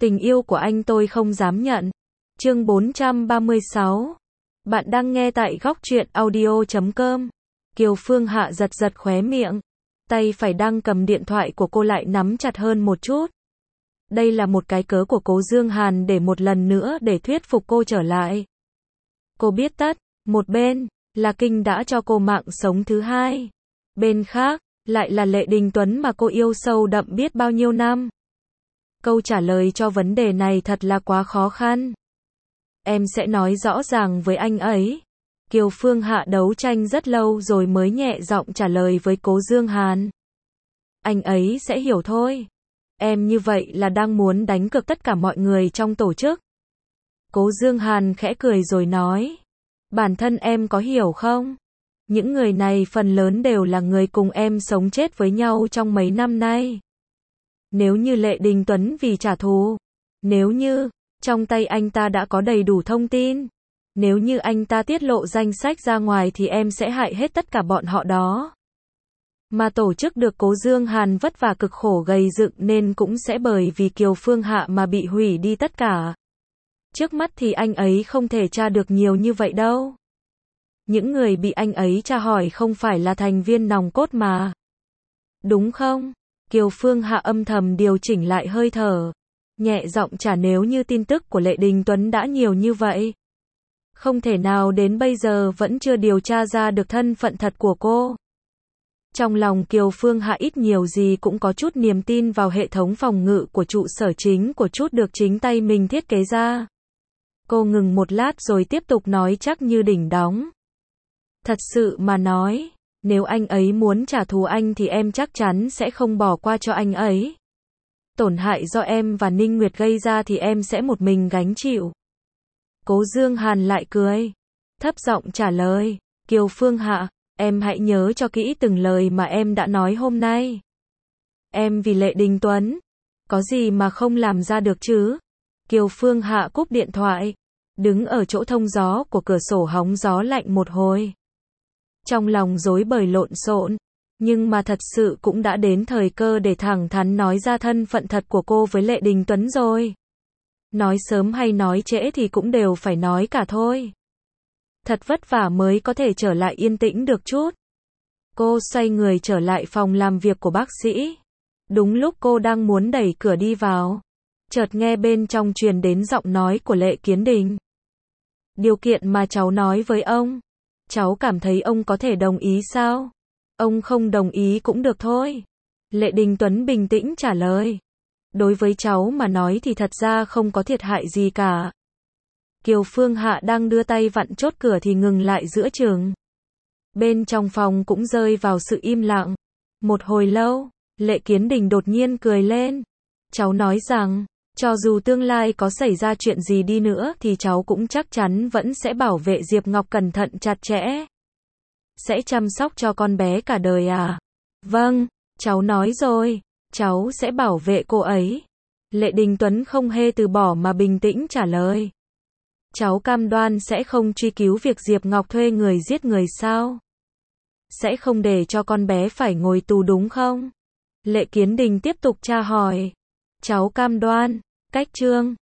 Tình yêu của anh tôi không dám nhận. Chương 436. Bạn đang nghe tại góc truyện audio.com. Kiều Phương Hạ giật giật khóe miệng. Tay phải đang cầm điện thoại của cô lại nắm chặt hơn một chút. Đây là một cái cớ của Cố Dương Hàn để một lần nữa để thuyết phục cô trở lại. Cô biết tất, một bên là Kinh đã cho cô mạng sống thứ hai. Bên khác, lại là Lệ Đình Tuấn mà cô yêu sâu đậm biết bao nhiêu năm. Câu trả lời cho vấn đề này thật là quá khó khăn. Em sẽ nói rõ ràng với anh ấy. Kiều Phương Hạ đấu tranh rất lâu rồi mới nhẹ giọng trả lời với Cố Dương Hàn. Anh ấy sẽ hiểu thôi. Em như vậy là đang muốn đánh cược tất cả mọi người trong tổ chức. Cố Dương Hàn khẽ cười rồi nói. Bản thân em có hiểu không? Những người này phần lớn đều là người cùng em sống chết với nhau trong mấy năm nay. Nếu như Lệ Đình Tuấn vì trả thù, nếu như trong tay anh ta đã có đầy đủ thông tin, nếu như anh ta tiết lộ danh sách ra ngoài thì em sẽ hại hết tất cả bọn họ đó. Mà tổ chức được Cố Dương Hàn vất vả cực khổ gầy dựng nên cũng sẽ bởi vì Kiều Phương Hạ mà bị hủy đi tất cả. Trước mắt thì anh ấy không thể tra được nhiều như vậy đâu. Những người bị anh ấy tra hỏi không phải là thành viên nòng cốt mà. Đúng không? Kiều Phương Hạ âm thầm điều chỉnh lại hơi thở. Nhẹ giọng trả nếu như tin tức của Lệ Đình Tuấn đã nhiều như vậy. Không thể nào đến bây giờ vẫn chưa điều tra ra được thân phận thật của cô. Trong lòng Kiều Phương Hạ ít nhiều gì cũng có chút niềm tin vào hệ thống phòng ngự của trụ sở chính của chút được chính tay mình thiết kế ra. Cô ngừng một lát rồi tiếp tục nói chắc như đỉnh đóng. Thật sự mà nói, nếu anh ấy muốn trả thù anh thì em chắc chắn sẽ không bỏ qua cho anh ấy. Tổn hại do em và Ninh Nguyệt gây ra thì em sẽ một mình gánh chịu. Cố Dương Hàn lại cười, thấp giọng trả lời, Kiều Phương Hạ, em hãy nhớ cho kỹ từng lời mà em đã nói hôm nay. Em vì Lệ Đình Tuấn, có gì mà không làm ra được chứ? Kiều Phương Hạ cúp điện thoại, đứng ở chỗ thông gió của cửa sổ hóng gió lạnh một hồi. Trong lòng rối bời lộn xộn, nhưng mà thật sự cũng đã đến thời cơ để thẳng thắn nói ra thân phận thật của cô với Lệ Đình Tuấn rồi. Nói sớm hay nói trễ thì cũng đều phải nói cả thôi. Thật vất vả mới có thể trở lại yên tĩnh được chút. Cô xoay người trở lại phòng làm việc của bác sĩ. Đúng lúc cô đang muốn đẩy cửa đi vào, chợt nghe bên trong truyền đến giọng nói của Lệ Kiến Đình. Điều kiện mà cháu nói với ông, cháu cảm thấy ông có thể đồng ý sao? Ông không đồng ý cũng được thôi. Lệ Đình Tuấn bình tĩnh trả lời. Đối với cháu mà nói thì thật ra không có thiệt hại gì cả. Kiều Phương Hạ đang đưa tay vặn chốt cửa thì ngừng lại giữa chừng. Bên trong phòng cũng rơi vào sự im lặng. Một hồi lâu, Lệ Kiến Đình đột nhiên cười lên. Cháu nói rằng, cho dù tương lai có xảy ra chuyện gì đi nữa thì cháu cũng chắc chắn vẫn sẽ bảo vệ Diệp Ngọc cẩn thận chặt chẽ. Sẽ chăm sóc cho con bé cả đời à? Vâng, cháu nói rồi, cháu sẽ bảo vệ cô ấy. Lệ Đình Tuấn không hề từ bỏ mà bình tĩnh trả lời. Cháu cam đoan sẽ không truy cứu việc Diệp Ngọc thuê người giết người sao? Sẽ không để cho con bé phải ngồi tù đúng không? Lệ Kiến Đình tiếp tục tra hỏi. Cháu cam đoan. Cách chương